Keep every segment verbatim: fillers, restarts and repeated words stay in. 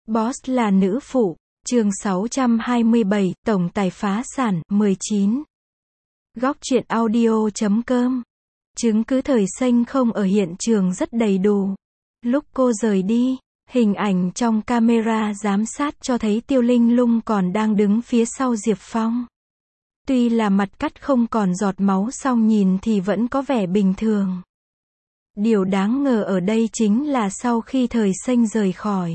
Boss là nữ phụ. Chương sáu trăm hai mươi bảy, tổng tài phá sản. mười chín. Góc truyện audio chấm com. Chứng cứ thời xanh không ở hiện trường rất đầy đủ. Lúc cô rời đi, hình ảnh trong camera giám sát cho thấy Tiêu Linh Lung còn đang đứng phía sau Diệp Phong. Tuy là mặt cắt không còn giọt máu song nhìn thì vẫn có vẻ bình thường. Điều đáng ngờ ở đây chính là sau khi thời xanh rời khỏi,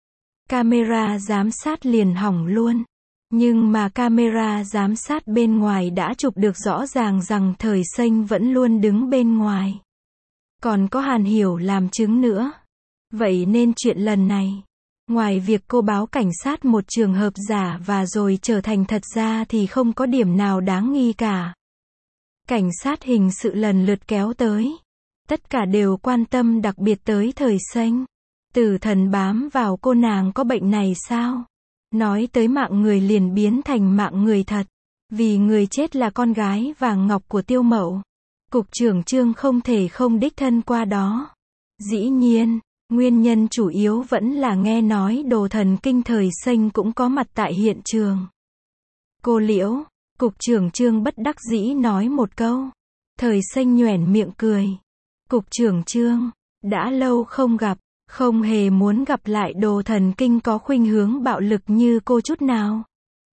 camera giám sát liền hỏng luôn. Nhưng mà camera giám sát bên ngoài đã chụp được rõ ràng rằng thời xanh vẫn luôn đứng bên ngoài. Còn có Hàn Hiểu làm chứng nữa. Vậy nên chuyện lần này, ngoài việc cô báo cảnh sát một trường hợp giả và rồi trở thành thật ra thì không có điểm nào đáng nghi cả. Cảnh sát hình sự lần lượt kéo tới. Tất cả đều quan tâm đặc biệt tới thời xanh. Tử thần bám vào cô, nàng có bệnh này sao? Nói tới mạng người liền biến thành mạng người thật. Vì người chết là con gái vàng ngọc của Tiêu Mậu. Cục trưởng Trương không thể không đích thân qua đó. Dĩ nhiên, nguyên nhân chủ yếu vẫn là nghe nói đồ thần kinh thời xanh cũng có mặt tại hiện trường. Cô Liễu, cục trưởng Trương bất đắc dĩ nói một câu. Thời xanh nhoẻn miệng cười. Cục trưởng Trương, đã lâu không gặp, không hề muốn gặp lại đồ thần kinh có khuynh hướng bạo lực như cô chút nào.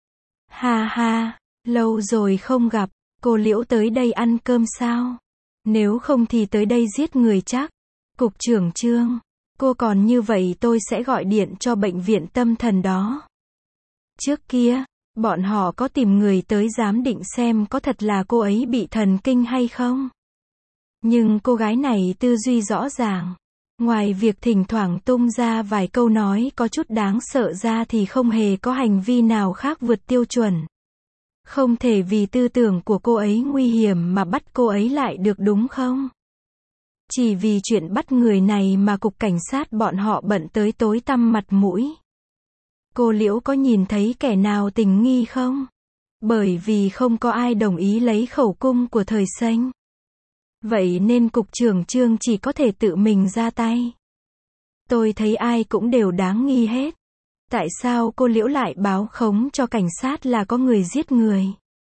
Ha ha, lâu rồi không gặp, cô Liễu tới đây ăn cơm sao? Nếu không thì tới đây giết người chắc. Cục trưởng Trương, cô còn như vậy tôi sẽ gọi điện cho bệnh viện tâm thần đó. Trước kia, bọn họ có tìm người tới giám định xem có thật là cô ấy bị thần kinh hay không. Nhưng cô gái này tư duy rõ ràng. Ngoài việc thỉnh thoảng tung ra vài câu nói có chút đáng sợ ra thì không hề có hành vi nào khác vượt tiêu chuẩn. Không thể vì tư tưởng của cô ấy nguy hiểm mà bắt cô ấy lại được đúng không? Chỉ vì chuyện bắt người này mà cục cảnh sát bọn họ bận tới tối tăm mặt mũi. Cô Liễu có nhìn thấy kẻ nào tình nghi không? Bởi vì không có ai đồng ý lấy khẩu cung của thời xanh. Vậy nên cục trưởng Trương chỉ có thể tự mình ra tay. Tôi thấy ai cũng đều đáng nghi hết. Tại sao cô Liễu lại báo khống cho cảnh sát là có người giết người?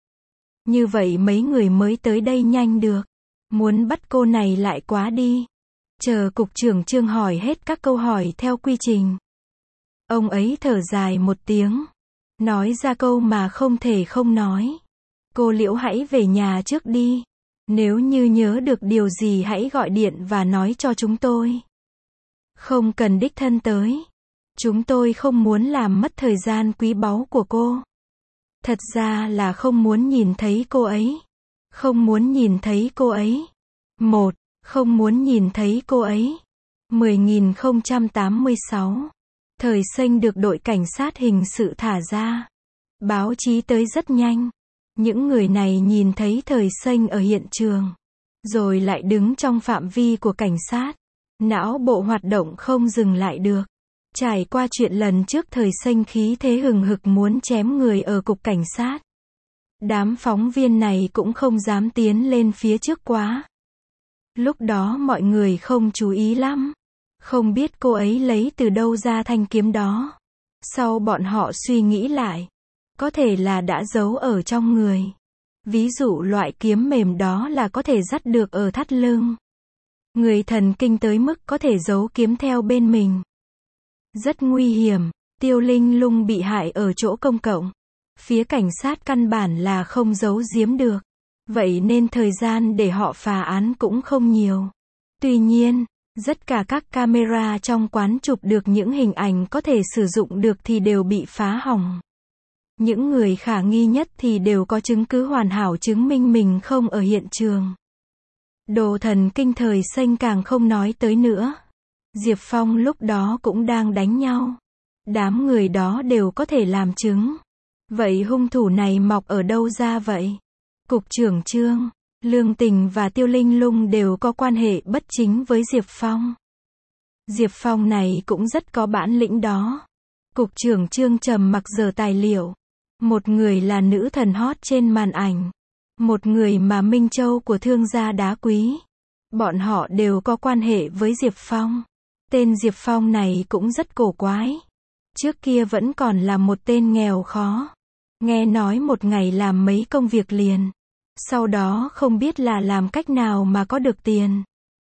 Như vậy mấy người mới tới đây nhanh được. Muốn bắt cô này lại quá đi. Chờ cục trưởng Trương hỏi hết các câu hỏi theo quy trình. Ông ấy thở dài một tiếng. Nói ra câu mà không thể không nói. Cô Liễu hãy về nhà trước đi. Nếu như nhớ được điều gì hãy gọi điện và nói cho chúng tôi. Không cần đích thân tới. Chúng tôi không muốn làm mất thời gian quý báu của cô. Thật ra là không muốn nhìn thấy cô ấy. Không muốn nhìn thấy cô ấy. Một, không muốn nhìn thấy cô ấy. mười nghìn không trăm tám mươi sáu. Thời xanh được đội cảnh sát hình sự thả ra. Báo chí tới rất nhanh. Những người này nhìn thấy thời xanh ở hiện trường. Rồi lại đứng trong phạm vi của cảnh sát. Não bộ hoạt động không dừng lại được. Trải qua chuyện lần trước thời xanh khí thế hừng hực muốn chém người ở cục cảnh sát. Đám phóng viên này cũng không dám tiến lên phía trước quá. Lúc đó mọi người không chú ý lắm. Không biết cô ấy lấy từ đâu ra thanh kiếm đó. Sau bọn họ suy nghĩ lại. Có thể là đã giấu ở trong người. Ví dụ loại kiếm mềm đó là có thể dắt được ở thắt lưng. Người thần kinh tới mức có thể giấu kiếm theo bên mình. Rất nguy hiểm. Tiêu Linh Lung bị hại ở chỗ công cộng. Phía cảnh sát căn bản là không giấu giếm được. Vậy nên thời gian để họ phá án cũng không nhiều. Tuy nhiên, tất cả các camera trong quán chụp được những hình ảnh có thể sử dụng được thì đều bị phá hỏng. Những người khả nghi nhất thì đều có chứng cứ hoàn hảo chứng minh mình không ở hiện trường. Đồ thần kinh thời xanh càng không nói tới nữa. Diệp Phong lúc đó cũng đang đánh nhau. Đám người đó đều có thể làm chứng. Vậy hung thủ này mọc ở đâu ra vậy? Cục trưởng Trương, Lương Tình và Tiêu Linh Lung đều có quan hệ bất chính với Diệp Phong. Diệp Phong này cũng rất có bản lĩnh đó. Cục trưởng Trương trầm mặc dở tài liệu. Một người là nữ thần hot trên màn ảnh. Một người mà Minh Châu của thương gia đá quý. Bọn họ đều có quan hệ với Diệp Phong. Tên Diệp Phong này cũng rất cổ quái. Trước kia vẫn còn là một tên nghèo khó. Nghe nói một ngày làm mấy công việc liền. Sau đó không biết là làm cách nào mà có được tiền.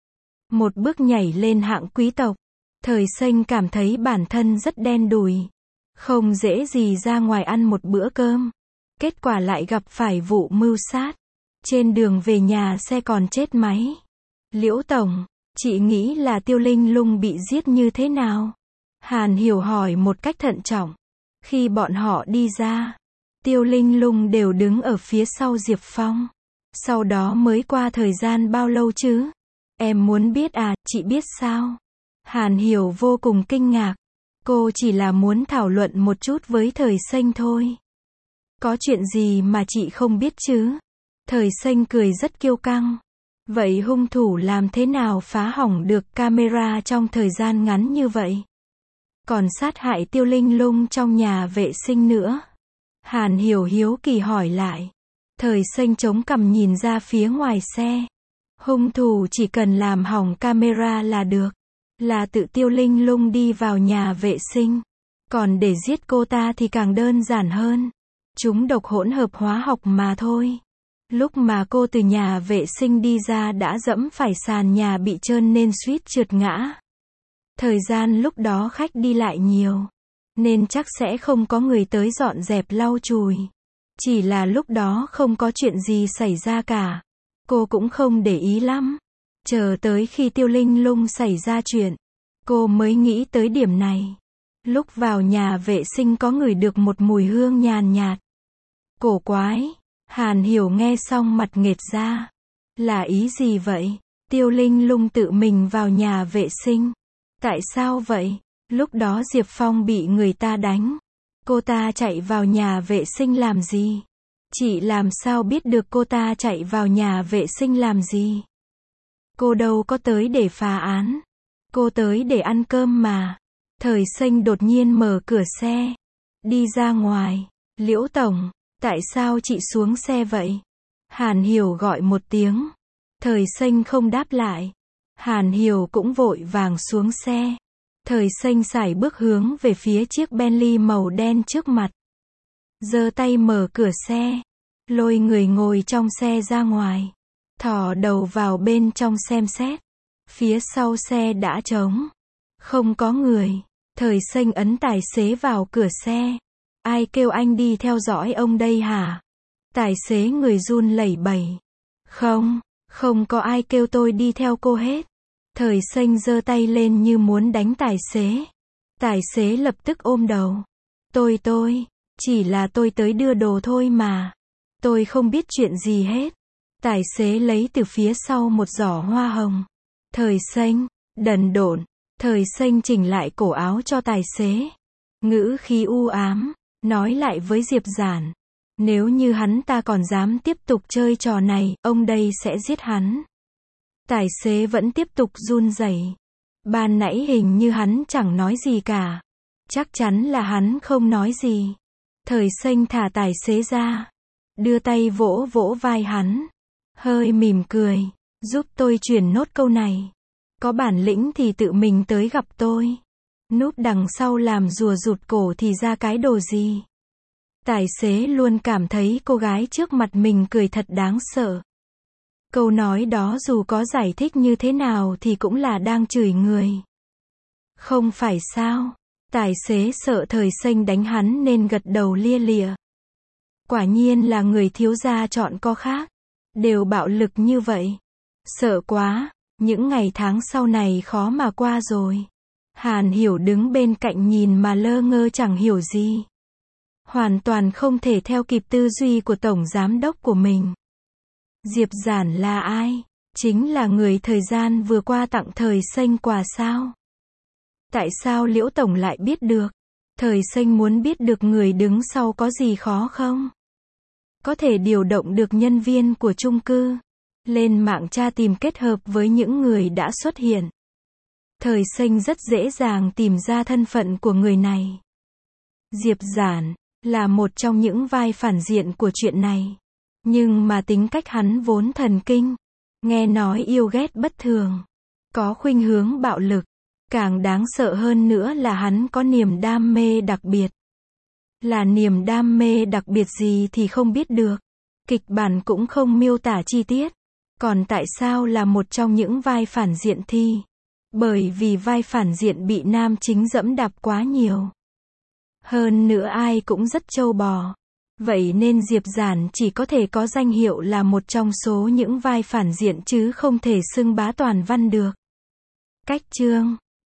Một bước nhảy lên hạng quý tộc. Thời Xanh cảm thấy bản thân rất đen đủi. Không dễ gì ra ngoài ăn một bữa cơm. Kết quả lại gặp phải vụ mưu sát. Trên đường về nhà xe còn chết máy. Liễu Tổng, chị nghĩ là Tiêu Linh Lung bị giết như thế nào? Hàn Hiểu hỏi một cách thận trọng. Khi bọn họ đi ra, Tiêu Linh Lung đều đứng ở phía sau Diệp Phong. Sau đó mới qua thời gian bao lâu chứ? Em muốn biết à, chị biết sao? Hàn Hiểu vô cùng kinh ngạc. Cô chỉ là muốn thảo luận một chút với Thời Xanh thôi. Có chuyện gì mà chị không biết chứ? Thời Xanh cười rất kiêu căng. Vậy hung thủ làm thế nào phá hỏng được camera trong thời gian ngắn như vậy? Còn sát hại Tiêu Linh Lung trong nhà vệ sinh nữa. Hàn Hiểu hiếu kỳ hỏi lại. Thời Xanh chống cằm nhìn ra phía ngoài xe. Hung thủ chỉ cần làm hỏng camera là được. Là tự Tiêu Linh Lung đi vào nhà vệ sinh. Còn để giết cô ta thì càng đơn giản hơn. Chúng độc hỗn hợp hóa học mà thôi. Lúc mà cô từ nhà vệ sinh đi ra đã dẫm phải sàn nhà bị trơn nên suýt trượt ngã. Thời gian lúc đó khách đi lại nhiều. Nên chắc sẽ không có người tới dọn dẹp lau chùi. Chỉ là lúc đó không có chuyện gì xảy ra cả. Cô cũng không để ý lắm. Chờ tới khi Tiêu Linh Lung xảy ra chuyện. Cô mới nghĩ tới điểm này. Lúc vào nhà vệ sinh có ngửi được một mùi hương nhàn nhạt. Cổ quái. Hàn Hiểu nghe xong mặt nghệt ra. Là ý gì vậy? Tiêu Linh Lung tự mình vào nhà vệ sinh. Tại sao vậy? Lúc đó Diệp Phong bị người ta đánh. Cô ta chạy vào nhà vệ sinh làm gì? Chị làm sao biết được cô ta chạy vào nhà vệ sinh làm gì? Cô đâu có tới để phá án. Cô tới để ăn cơm mà. Thời Xanh đột nhiên mở cửa xe. Đi ra ngoài. Liễu Tổng, tại sao chị xuống xe vậy? Hàn Hiểu gọi một tiếng. Thời Xanh không đáp lại. Hàn Hiểu cũng vội vàng xuống xe. Thời Xanh sải bước hướng về phía chiếc Bentley màu đen trước mặt. Giơ tay mở cửa xe. Lôi người ngồi trong xe ra ngoài. Thò đầu vào bên trong xem xét. Phía sau xe đã trống. Không có người. Thời Xanh ấn tài xế vào cửa xe. Ai kêu anh đi theo dõi ông đây hả? Tài xế người run lẩy bẩy. Không, không có ai kêu tôi đi theo cô hết. Thời Xanh giơ tay lên như muốn đánh tài xế. Tài xế lập tức ôm đầu. Tôi tôi, chỉ là tôi tới đưa đồ thôi mà. Tôi không biết chuyện gì hết. Tài xế lấy từ phía sau một giỏ hoa hồng. Thời Xanh, đần độn. Thời Xanh chỉnh lại cổ áo cho tài xế. Ngữ khí u ám, nói lại với Diệp Giản. Nếu như hắn ta còn dám tiếp tục chơi trò này, ông đây sẽ giết hắn. Tài xế vẫn tiếp tục run rẩy. Ban nãy hình như hắn chẳng nói gì cả. Chắc chắn là hắn không nói gì. Thời Xanh thả tài xế ra. Đưa tay vỗ vỗ vai hắn. Hơi mỉm cười. Giúp tôi truyền nốt câu này. Có bản lĩnh thì tự mình tới gặp tôi. Núp đằng sau làm rùa rụt cổ thì ra cái đồ gì. Tài xế luôn cảm thấy cô gái trước mặt mình cười thật đáng sợ. Câu nói đó dù có giải thích như thế nào thì cũng là đang chửi người. Không phải sao? Tài xế sợ Thời Xanh đánh hắn nên gật đầu lia lịa. Quả nhiên là người thiếu gia chọn có khác. Đều bạo lực như vậy. Sợ quá, những ngày tháng sau này khó mà qua rồi. Hàn Hiểu đứng bên cạnh nhìn mà lơ ngơ chẳng hiểu gì. Hoàn toàn không thể theo kịp tư duy của tổng giám đốc của mình. Diệp Giản là ai? Chính là người thời gian vừa qua tặng Thời Xanh quà sao? Tại sao Liễu Tổng lại biết được? Thời Xanh muốn biết được người đứng sau có gì khó không? Có thể điều động được nhân viên của chung cư. Lên mạng tra tìm kết hợp với những người đã xuất hiện. Thời Xanh rất dễ dàng tìm ra thân phận của người này. Diệp Giản là một trong những vai phản diện của chuyện này. Nhưng mà tính cách hắn vốn thần kinh. Nghe nói yêu ghét bất thường. Có khuynh hướng bạo lực. Càng đáng sợ hơn nữa là hắn có niềm đam mê đặc biệt. Là niềm đam mê đặc biệt gì thì không biết được. Kịch bản cũng không miêu tả chi tiết. Còn tại sao là một trong những vai phản diện thi? Bởi vì vai phản diện bị nam chính dẫm đạp quá nhiều. Hơn nữa ai cũng rất trâu bò. Vậy nên Diệp Giản chỉ có thể có danh hiệu là một trong số những vai phản diện chứ không thể xưng bá toàn văn được. Cách chương